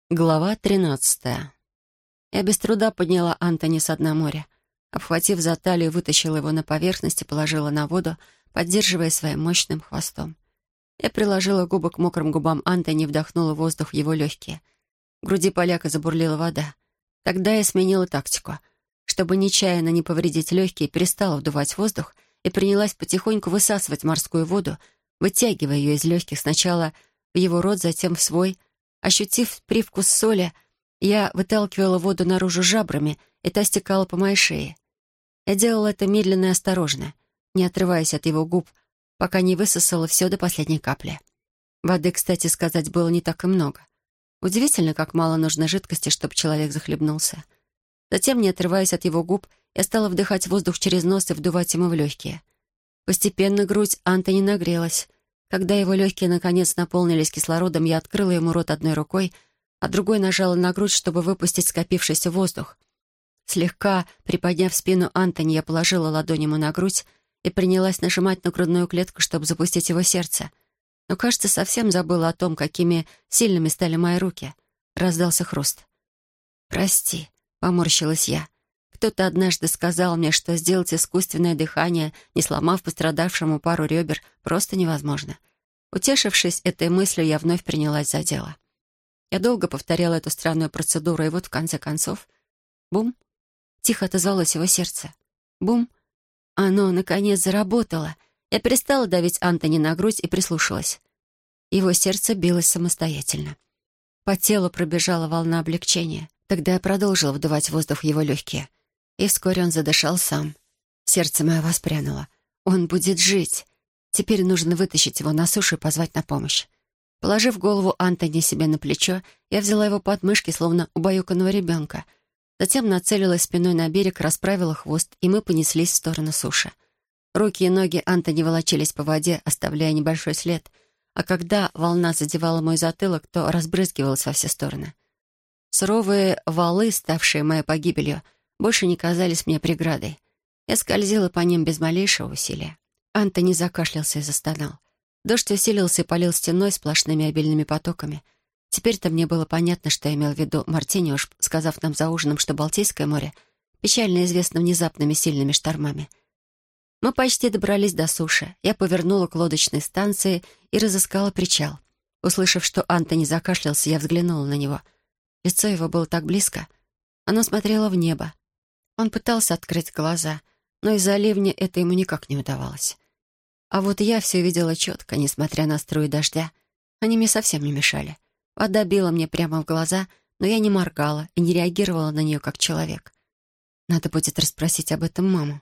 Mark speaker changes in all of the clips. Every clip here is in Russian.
Speaker 1: Глава 13. Я без труда подняла Антони с дна моря. Обхватив за талию, вытащила его на поверхность и положила на воду, поддерживая своим мощным хвостом. Я приложила губы к мокрым губам Антони и вдохнула воздух в его легкие. В груди поляка забурлила вода. Тогда я сменила тактику. Чтобы нечаянно не повредить легкие, перестала вдувать воздух и принялась потихоньку высасывать морскую воду, вытягивая ее из легких сначала в его рот, затем в свой. Ощутив привкус соли, я выталкивала воду наружу жабрами, и та стекала по моей шее. Я делала это медленно и осторожно, не отрываясь от его губ, пока не высосала все до последней капли. Воды, кстати сказать, было не так и много. Удивительно, как мало нужно жидкости, чтобы человек захлебнулся. Затем, не отрываясь от его губ, я стала вдыхать воздух через нос и вдувать ему в легкие. Постепенно грудь Антони нагрелась. Когда его легкие наконец наполнились кислородом, я открыла ему рот одной рукой, а другой нажала на грудь, чтобы выпустить скопившийся воздух. Слегка приподняв спину Антони, я положила ладонь ему на грудь и принялась нажимать на грудную клетку, чтобы запустить его сердце. Но, кажется, совсем забыла о том, какими сильными стали мои руки. Раздался хруст. «Прости», — поморщилась я. Кто-то однажды сказал мне, что сделать искусственное дыхание, не сломав пострадавшему пару ребер, просто невозможно. Утешившись этой мыслью, я вновь принялась за дело. Я долго повторяла эту странную процедуру, и вот в конце концов... Бум! Тихо отозвалось его сердце. Бум! Оно, наконец, заработало. Я перестала давить Антони на грудь и прислушалась. Его сердце билось самостоятельно. По телу пробежала волна облегчения. Тогда я продолжила вдувать воздух в его легкие. И вскоре он задышал сам. Сердце мое воспрянуло. Он будет жить. Теперь нужно вытащить его на сушу и позвать на помощь. Положив голову Антони себе на плечо, я взяла его под мышки, словно убаюканного ребенка. Затем нацелилась спиной на берег, расправила хвост, и мы понеслись в сторону суши. Руки и ноги Антони волочились по воде, оставляя небольшой след, а когда волна задевала мой затылок, то разбрызгивалась во все стороны. Суровые валы, ставшие моей погибелью, больше не казались мне преградой. Я скользила по ним без малейшего усилия. Антони закашлялся и застонал. Дождь усилился и полил стеной сплошными обильными потоками. Теперь-то мне было понятно, что имел в виду Мартиниуш, сказав нам за ужином, что Балтийское море печально известно внезапными сильными штормами. Мы почти добрались до суши. Я повернула к лодочной станции и разыскала причал. Услышав, что Антони закашлялся, я взглянула на него. Лицо его было так близко. Оно смотрело в небо. Он пытался открыть глаза, но из-за ливня это ему никак не удавалось. А вот я все видела четко, несмотря на струи дождя. Они мне совсем не мешали. Вода била мне прямо в глаза, но я не моргала и не реагировала на нее как человек. Надо будет расспросить об этом маму.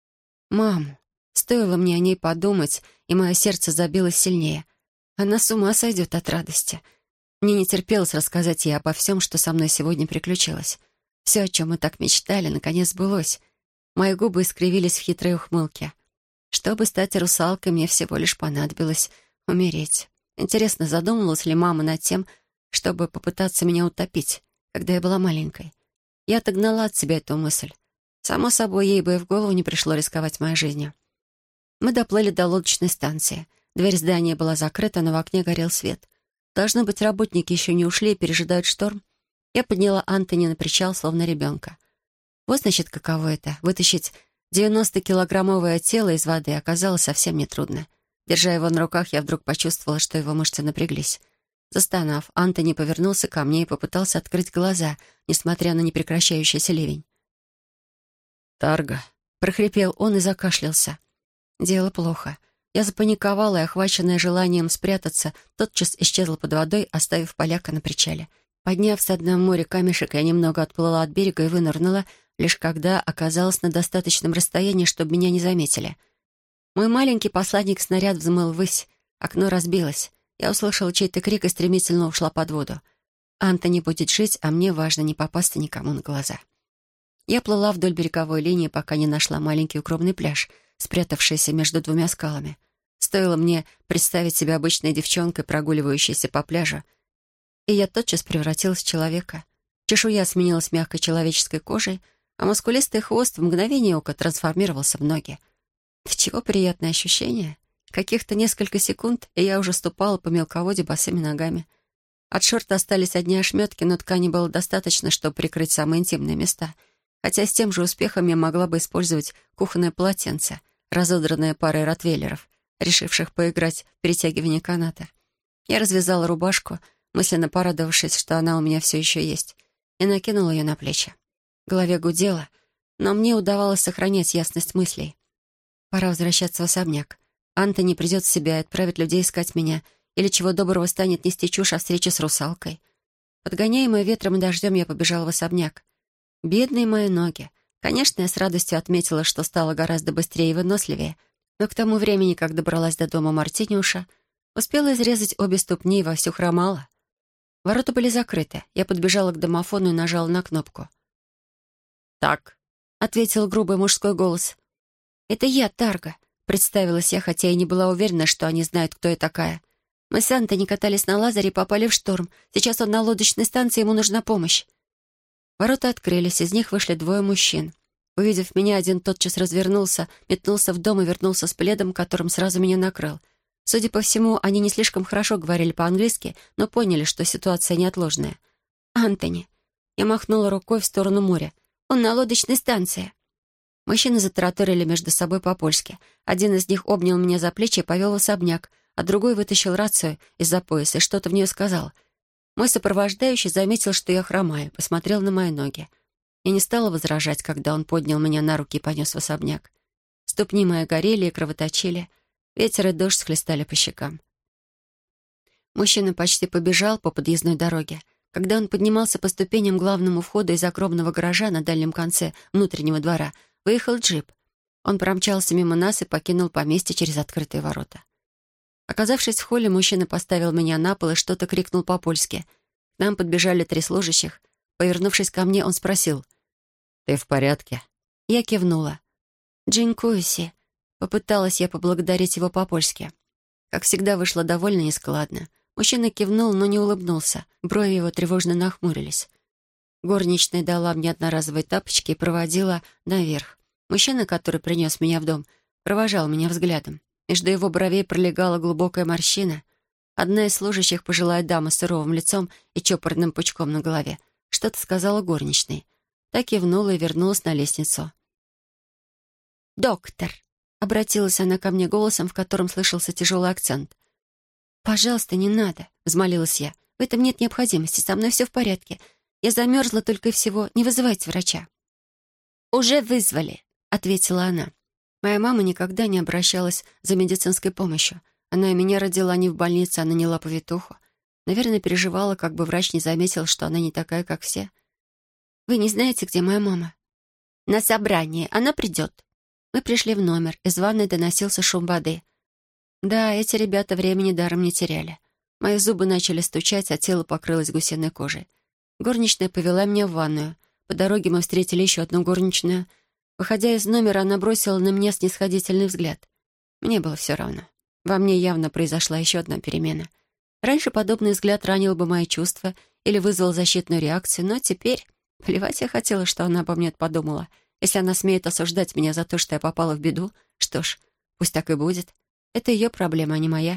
Speaker 1: Маму. Стоило мне о ней подумать, и мое сердце забилось сильнее. Она с ума сойдет от радости. Мне не терпелось рассказать ей обо всем, что со мной сегодня приключилось. Все, о чем мы так мечтали, наконец сбылось. Мои губы искривились в хитрой ухмылке. Чтобы стать русалкой, мне всего лишь понадобилось умереть. Интересно, задумывалась ли мама над тем, чтобы попытаться меня утопить, когда я была маленькой? Я отогнала от себя эту мысль. Само собой, ей бы и в голову не пришло рисковать моей жизнью. Мы доплыли до лодочной станции. Дверь здания была закрыта, но в окне горел свет. Должно быть, работники еще не ушли и пережидают шторм. Я подняла Антони на причал, словно ребенка. Вот, значит, каково это — вытащить 90-килограммовое тело из воды оказалось совсем нетрудно. Держа его на руках, я вдруг почувствовала, что его мышцы напряглись. Застонав, Антони повернулся ко мне и попытался открыть глаза, несмотря на непрекращающийся ливень. «Тарго», — прохрипел он и закашлялся. Дело плохо. Я запаниковала и, охваченная желанием спрятаться, тотчас исчезла под водой, оставив поляка на причале. Подняв со дна моря камешек, я немного отплыла от берега и вынырнула, лишь когда оказалась на достаточном расстоянии, чтобы меня не заметили. Мой маленький посланник-снаряд взмыл ввысь, окно разбилось. Я услышала чей-то крик и стремительно ушла под воду. Антони будет жить, а мне важно не попасться никому на глаза. Я плыла вдоль береговой линии, пока не нашла маленький укромный пляж, спрятавшийся между двумя скалами. Стоило мне представить себя обычной девчонкой, прогуливающейся по пляжу, и я тотчас превратилась в человека. Чешуя сменилась мягкой человеческой кожей, а мускулистый хвост в мгновение ока трансформировался в ноги. Да чего приятное ощущение. Каких-то несколько секунд, и я уже ступала по мелководью босыми ногами. От шорт остались одни ошметки, но ткани было достаточно, чтобы прикрыть самые интимные места. Хотя с тем же успехом я могла бы использовать кухонное полотенце, разодранное парой ротвейлеров, решивших поиграть в перетягивание каната. Я развязала рубашку, мысленно порадовавшись, что она у меня все еще есть, и накинула ее на плечи. В голове гудело, но мне удавалось сохранять ясность мыслей. Пора возвращаться в особняк. Антони придет в себя и отправит людей искать меня, или чего доброго станет нести чушь о встрече с русалкой. Подгоняемая ветром и дождем, я побежала в особняк. Бедные мои ноги. Конечно, я с радостью отметила, что стала гораздо быстрее и выносливее, но к тому времени, как добралась до дома Мартиниуша, успела изрезать обе ступни и вовсю хромала. Ворота были закрыты. Я подбежала к домофону и нажала на кнопку. «Так», — ответил грубый мужской голос. «Это я, Тарга», — представилась я, хотя и не была уверена, что они знают, кто я такая. «Мы с Антони катались на лазаре и попали в шторм. Сейчас он на лодочной станции, ему нужна помощь». Ворота открылись, из них вышли двое мужчин. Увидев меня, один тотчас развернулся, метнулся в дом и вернулся с пледом, которым сразу меня накрыл. Судя по всему, они не слишком хорошо говорили по-английски, но поняли, что ситуация неотложная. «Антони». Я махнула рукой в сторону моря. «Он на лодочной станции». Мужчины затараторили между собой по-польски. Один из них обнял меня за плечи и повел в особняк, а другой вытащил рацию из-за пояса и что-то в нее сказал. Мой сопровождающий заметил, что я хромаю, посмотрел на мои ноги. Я не стала возражать, когда он поднял меня на руки и понес в особняк. Ступни мои горели и кровоточили. Ветер и дождь схлестали по щекам. Мужчина почти побежал по подъездной дороге. Когда он поднимался по ступеням к главному входу из огромного гаража на дальнем конце внутреннего двора, выехал джип. Он промчался мимо нас и покинул поместье через открытые ворота. Оказавшись в холле, мужчина поставил меня на пол и что-то крикнул по-польски. К нам подбежали 3 служащих. Повернувшись ко мне, он спросил: «Ты в порядке?» Я кивнула. «Джинкуйси», — попыталась я поблагодарить его по-польски. Как всегда, вышло довольно нескладно. Мужчина кивнул, но не улыбнулся. Брови его тревожно нахмурились. Горничная дала мне одноразовые тапочки и проводила наверх. Мужчина, который принес меня в дом, провожал меня взглядом. Между его бровей пролегала глубокая морщина. Одна из служащих, пожилая дама с суровым лицом и чопорным пучком на голове, что-то сказала горничной. Та кивнула и вернулась на лестницу. «Доктор», — обратилась она ко мне голосом, в котором слышался тяжелый акцент. «Пожалуйста, не надо», — взмолилась я. «В этом нет необходимости, со мной все в порядке. Я замерзла только и всего. Не вызывайте врача». «Уже вызвали», — ответила она. Моя мама никогда не обращалась за медицинской помощью. Она и меня родила не в больнице, а наняла повитуху. Наверное, переживала, как бы врач не заметил, что она не такая, как все. «Вы не знаете, где моя мама?» «На собрание. Она придет». Мы пришли в номер. Из ванной доносился шум воды. Да, эти ребята времени даром не теряли. Мои зубы начали стучать, а тело покрылось гусиной кожей. Горничная повела меня в ванную. По дороге мы встретили еще одну горничную. Выходя из номера, она бросила на меня снисходительный взгляд. Мне было все равно. Во мне явно произошла еще одна перемена. Раньше подобный взгляд ранил бы мои чувства или вызвал защитную реакцию, но теперь плевать я хотела, что она обо мне подумала. Если она смеет осуждать меня за то, что я попала в беду, что ж, пусть так и будет. Это ее проблема, а не моя.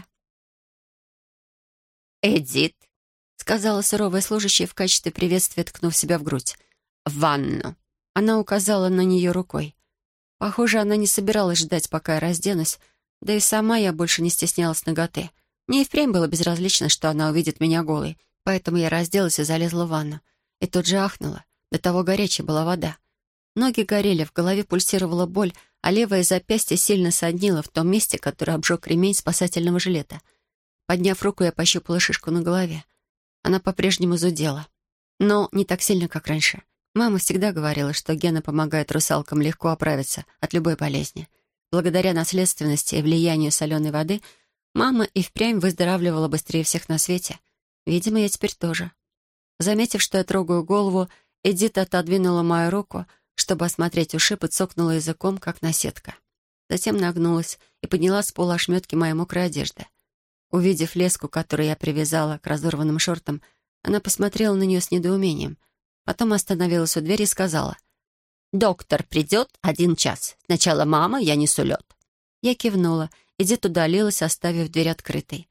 Speaker 2: «Эдит»,
Speaker 1: — сказала суровая служащая в качестве приветствия, ткнув себя в грудь.
Speaker 2: «В ванну».
Speaker 1: Она указала на нее рукой. Похоже, она не собиралась ждать, пока я разденусь, да и сама я больше не стеснялась наготы. Мне и впрямь было безразлично, что она увидит меня голой, поэтому я разделась и залезла в ванну. И тут же ахнула. До того горячей была вода. Ноги горели, в голове пульсировала боль, а левое запястье сильно соднило в том месте, которое обжег ремень спасательного жилета. Подняв руку, я пощупала шишку на голове. Она по-прежнему зудела. Но не так сильно, как раньше. Мама всегда говорила, что гены помогают русалкам легко оправиться от любой болезни. Благодаря наследственности и влиянию соленой воды мама и впрямь выздоравливала быстрее всех на свете. Видимо, я теперь тоже. Заметив, что я трогаю голову, Эдит отодвинула мою руку, чтобы осмотреть ушиб, и цокнула языком, как наседка. Затем нагнулась и подняла с пола ошметки моей мокрой одежды. Увидев леску, которую я привязала к разорванным шортам, она посмотрела на нее с недоумением. Потом остановилась у двери и сказала:
Speaker 2: «Доктор придет 1 час. Сначала мама, я несу лед».
Speaker 1: Я кивнула. Эдит удалилась, оставив дверь открытой.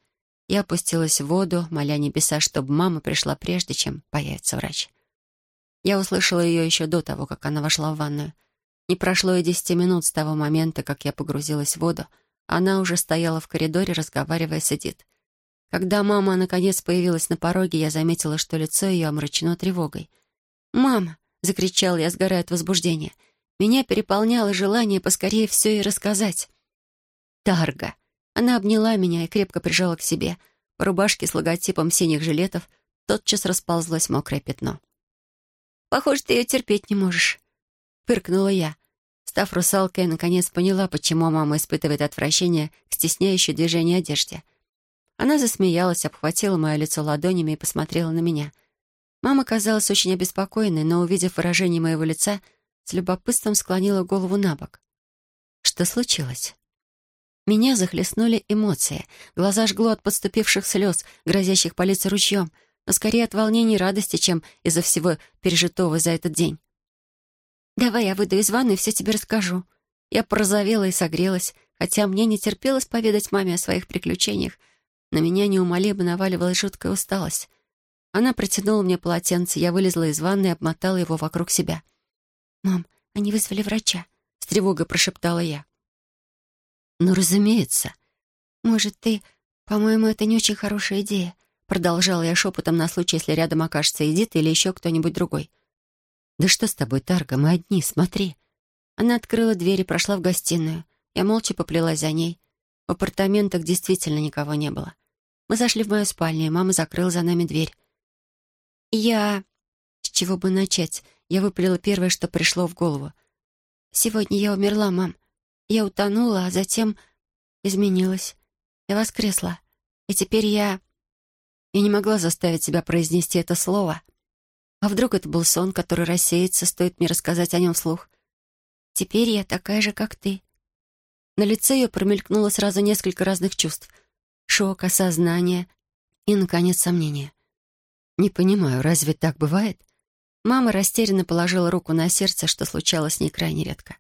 Speaker 1: Я опустилась в воду, моля небеса, чтобы мама пришла прежде, чем появится врач. Я услышала ее еще до того, как она вошла в ванную. Не прошло и 10 минут с того момента, как я погрузилась в воду. Она уже стояла в коридоре, разговаривая с Эдит. Когда мама наконец появилась на пороге, я заметила, что лицо ее омрачено тревогой. «Мама!» — закричала я, сгорая от возбуждения. Меня переполняло желание поскорее все ей рассказать. «Тарга!» Она обняла меня и крепко прижала к себе. По рубашке с логотипом синих жилетов тотчас расползлось мокрое пятно. «Похоже, ты ее терпеть не можешь», — фыркнула я. Став русалкой, я наконец поняла, почему мама испытывает отвращение к стесняющей движению одежде. Она засмеялась, обхватила мое лицо ладонями и посмотрела на меня. Мама казалась очень обеспокоенной, но, увидев выражение моего лица, с любопытством склонила голову на бок. «Что случилось?» Меня захлестнули эмоции. Глаза жгло от подступивших слез, грозящих политься ручьем, но скорее от волнения и радости, чем из-за всего пережитого за этот день. «Давай я выйду из ванны и все тебе расскажу». Я порозовела и согрелась, хотя мне не терпелось поведать маме о своих приключениях. На меня неумолимо наваливалась жуткая усталость. Она протянула мне полотенце, я вылезла из ванны и обмотала его вокруг себя. «Мам, они вызвали врача», — с тревогой прошептала я. «Ну, разумеется. Может, ты... По-моему, это не очень хорошая идея», — продолжала я шепотом на случай, если рядом окажется Эдит или еще кто-нибудь другой. «Да что с тобой, Тарга, мы одни, смотри». Она открыла дверь и прошла в гостиную. Я молча поплелась за ней. В апартаментах действительно никого не было. Мы зашли в мою спальню, и мама закрыла за нами дверь. С чего бы начать? Я выпалила первое, что пришло в голову. «Сегодня я умерла, мам. Я утонула, а затем изменилась. Я воскресла. И теперь я...» Я не могла заставить себя произнести это слово. А вдруг это был сон, который рассеется, стоит мне рассказать о нем вслух? «Теперь я такая же, как ты». На лице ее промелькнуло сразу несколько разных чувств. Шок, осознание и, наконец, сомнение. «Не понимаю, разве так бывает?» Мама растерянно положила руку на сердце, что случалось с ней крайне редко.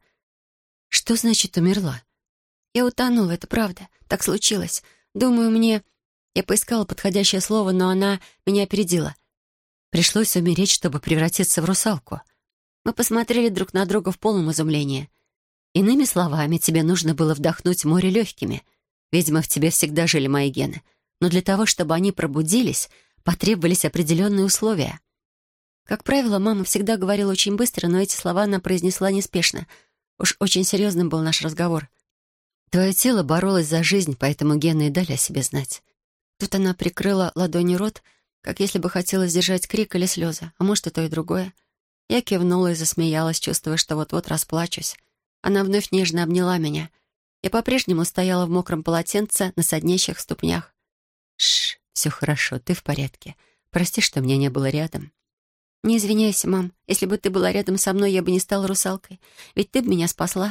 Speaker 1: «Что значит умерла?» «Я утонула, это правда. Так случилось. Думаю, мне...» Я поискала подходящее слово, но она меня опередила. «Пришлось умереть, чтобы превратиться в русалку». Мы посмотрели друг на друга в полном изумлении. «Иными словами, тебе нужно было вдохнуть море легкими. Видимо, в тебе всегда жили мои гены. Но для того, чтобы они пробудились, потребовались определенные условия». Как правило, мама всегда говорила очень быстро, но эти слова она произнесла неспешно. Уж очень серьезным был наш разговор. «Твое тело боролось за жизнь, поэтому гены и дали о себе знать». Тут она прикрыла ладонью рот, как если бы хотела сдержать крик или слезы, а может, и то, и другое. Я кивнула и засмеялась, чувствуя, что вот-вот расплачусь. Она вновь нежно обняла меня. Я по-прежнему стояла в мокром полотенце на соднящих ступнях. «Шш, все хорошо, ты в порядке. Прости, что меня не было рядом». «Не извиняйся, мам. Если бы ты была рядом со мной, я бы не стала русалкой. Ведь ты бы меня спасла».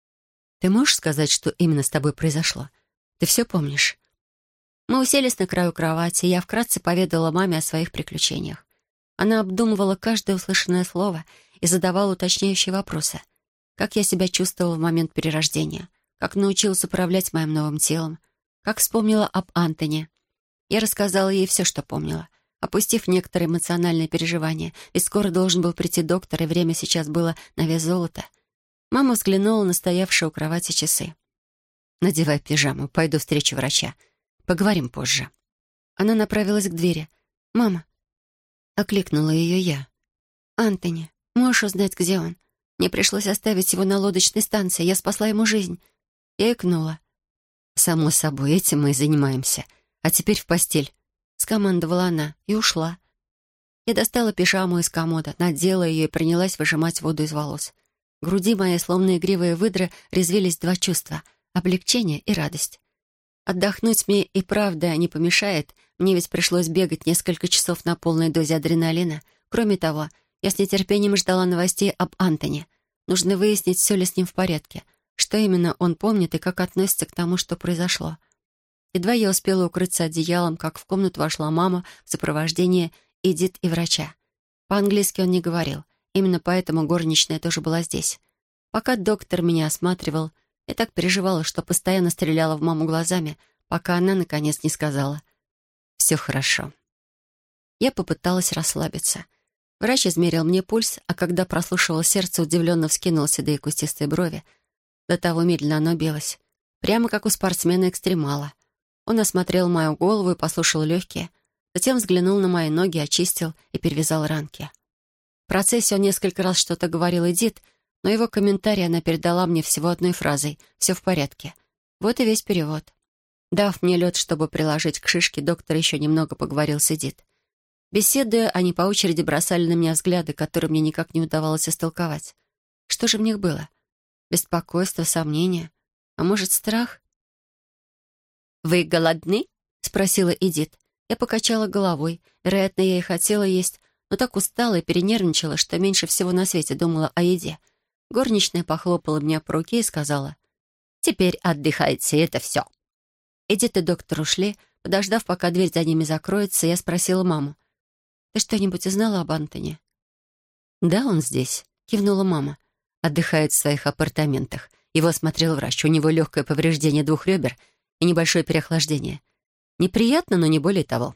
Speaker 1: «Ты можешь сказать, что именно с тобой произошло? Ты все помнишь?» Мы уселись на краю кровати, и я вкратце поведала маме о своих приключениях. Она обдумывала каждое услышанное слово и задавала уточняющие вопросы. Как я себя чувствовала в момент перерождения, как научилась управлять моим новым телом, как вспомнила об Антоне. Я рассказала ей все, что помнила, опустив некоторые эмоциональные переживания, ведь скоро должен был прийти доктор, и время сейчас было на вес золота. Мама взглянула на стоявшие у кровати часы. «Надевай пижаму, пойду встречу врача. Поговорим позже». Она направилась к двери. «Мама!» — окликнула ее я. «Антони, можешь узнать, где он? Мне пришлось оставить его на лодочной станции. Я спасла ему жизнь». Я икнула. «Само собой, этим мы и занимаемся. А теперь в постель», — скомандовала она и ушла. Я достала пижаму из комода, надела ее и принялась выжимать воду из волос. В груди моей, словно игривые выдры, резвились два чувства — облегчение и радость. Отдохнуть мне и правда не помешает, мне ведь пришлось бегать несколько часов на полной дозе адреналина. Кроме того, я с нетерпением ждала новостей об Антоне. Нужно выяснить, все ли с ним в порядке, что именно он помнит и как относится к тому, что произошло. Едва я успела укрыться одеялом, как в комнату вошла мама в сопровождении Эдит и врача. По-английски он не говорил, именно поэтому горничная тоже была здесь. Пока доктор меня осматривал, я так переживала, что постоянно стреляла в маму глазами, пока она, наконец, не сказала: все хорошо». Я попыталась расслабиться. Врач измерил мне пульс, а когда прослушивал сердце, удивленно вскинул седые кустистые брови. До того медленно оно билось. Прямо как у спортсмена-экстремала. Он осмотрел мою голову и послушал легкие. Затем взглянул на мои ноги, очистил и перевязал ранки. В процессе он несколько раз что-то говорил Эдит, но его комментарий она передала мне всего одной фразой: «Все в порядке». Вот и весь перевод. Дав мне лед, чтобы приложить к шишке, доктор еще немного поговорил с Эдит. Беседуя, они по очереди бросали на меня взгляды, которые мне никак не удавалось истолковать. Что же в них было? Беспокойство, сомнение? А может, страх?
Speaker 2: «Вы голодны?»
Speaker 1: — спросила Эдит. Я покачала головой. Вероятно, я и хотела есть, но так устала и перенервничала, что меньше всего на свете думала о еде. Горничная похлопала меня по руке и сказала:
Speaker 2: «Теперь отдыхайте, это все».
Speaker 1: Эдит и доктор ушли. Подождав, пока дверь за ними закроется, я спросила маму: «Ты что-нибудь узнала об Антоне?» «Да, он здесь», — кивнула мама. «Отдыхает в своих апартаментах. Его осмотрел врач. У него легкое повреждение 2 ребер и небольшое переохлаждение. Неприятно, но не более того».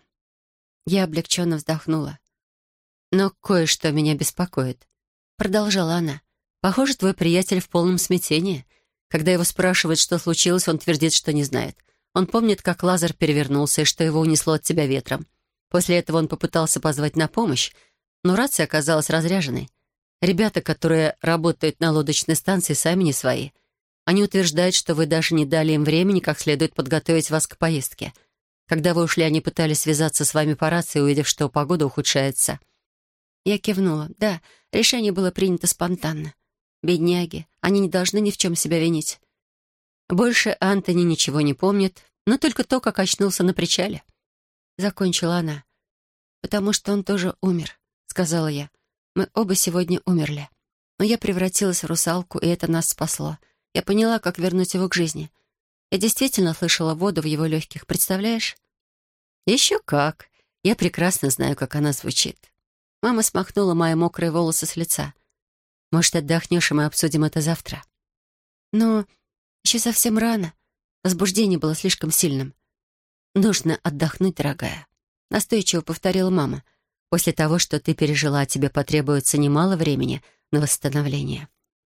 Speaker 1: Я облегченно вздохнула. «Но кое-что меня беспокоит», — продолжала она. «Похоже, твой приятель в полном смятении. Когда его спрашивают, что случилось, он твердит, что не знает. Он помнит, как лазер перевернулся и что его унесло от тебя ветром. После этого он попытался позвать на помощь, но рация оказалась разряженной. Ребята, которые работают на лодочной станции, сами не свои. Они утверждают, что вы даже не дали им времени как следует подготовить вас к поездке. Когда вы ушли, они пытались связаться с вами по рации, увидев, что погода ухудшается». Я кивнула. Да, решение было принято спонтанно. Бедняги, они не должны ни в чем себя винить. Больше Антони ничего не помнит, но только то, как очнулся на причале. Закончила она. «Потому что он тоже умер», — сказала я. «Мы оба сегодня умерли. Но я превратилась в русалку, и это нас спасло. Я поняла, как вернуть его к жизни. Я действительно слышала воду в его легких, представляешь?» «Еще как. Я прекрасно знаю, как она звучит». Мама смахнула мои мокрые волосы с лица. «Может, отдохнешь, и мы обсудим это завтра?» «Но еще совсем рано. Возбуждение было слишком сильным». «Нужно отдохнуть, дорогая», — настойчиво повторила мама. «После того, что ты пережила, тебе потребуется немало времени на восстановление».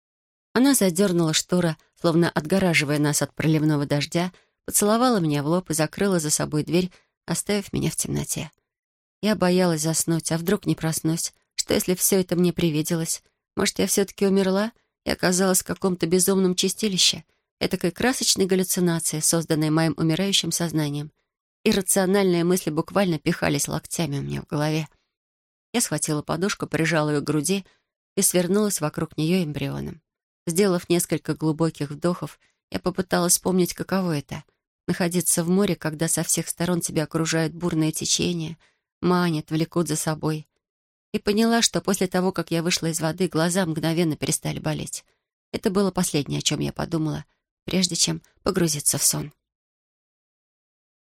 Speaker 1: Она задернула шторы, словно отгораживая нас от проливного дождя, поцеловала меня в лоб и закрыла за собой дверь, оставив меня в темноте. Я боялась заснуть, а вдруг не проснусь? Что, если все это мне привиделось? Может, я все-таки умерла и оказалась в каком-то безумном чистилище, этакой красочной галлюцинации, созданной моим умирающим сознанием. Иррациональные мысли буквально пихались локтями у меня в голове. Я схватила подушку, прижала ее к груди и свернулась вокруг нее эмбрионом. Сделав несколько глубоких вдохов, я попыталась вспомнить, каково это — находиться в море, когда со всех сторон тебя окружают бурные течения, манят, влекут за собой. И поняла, что после того, как я вышла из воды, глаза мгновенно перестали болеть. Это было последнее, о чем я подумала, прежде чем погрузиться в сон.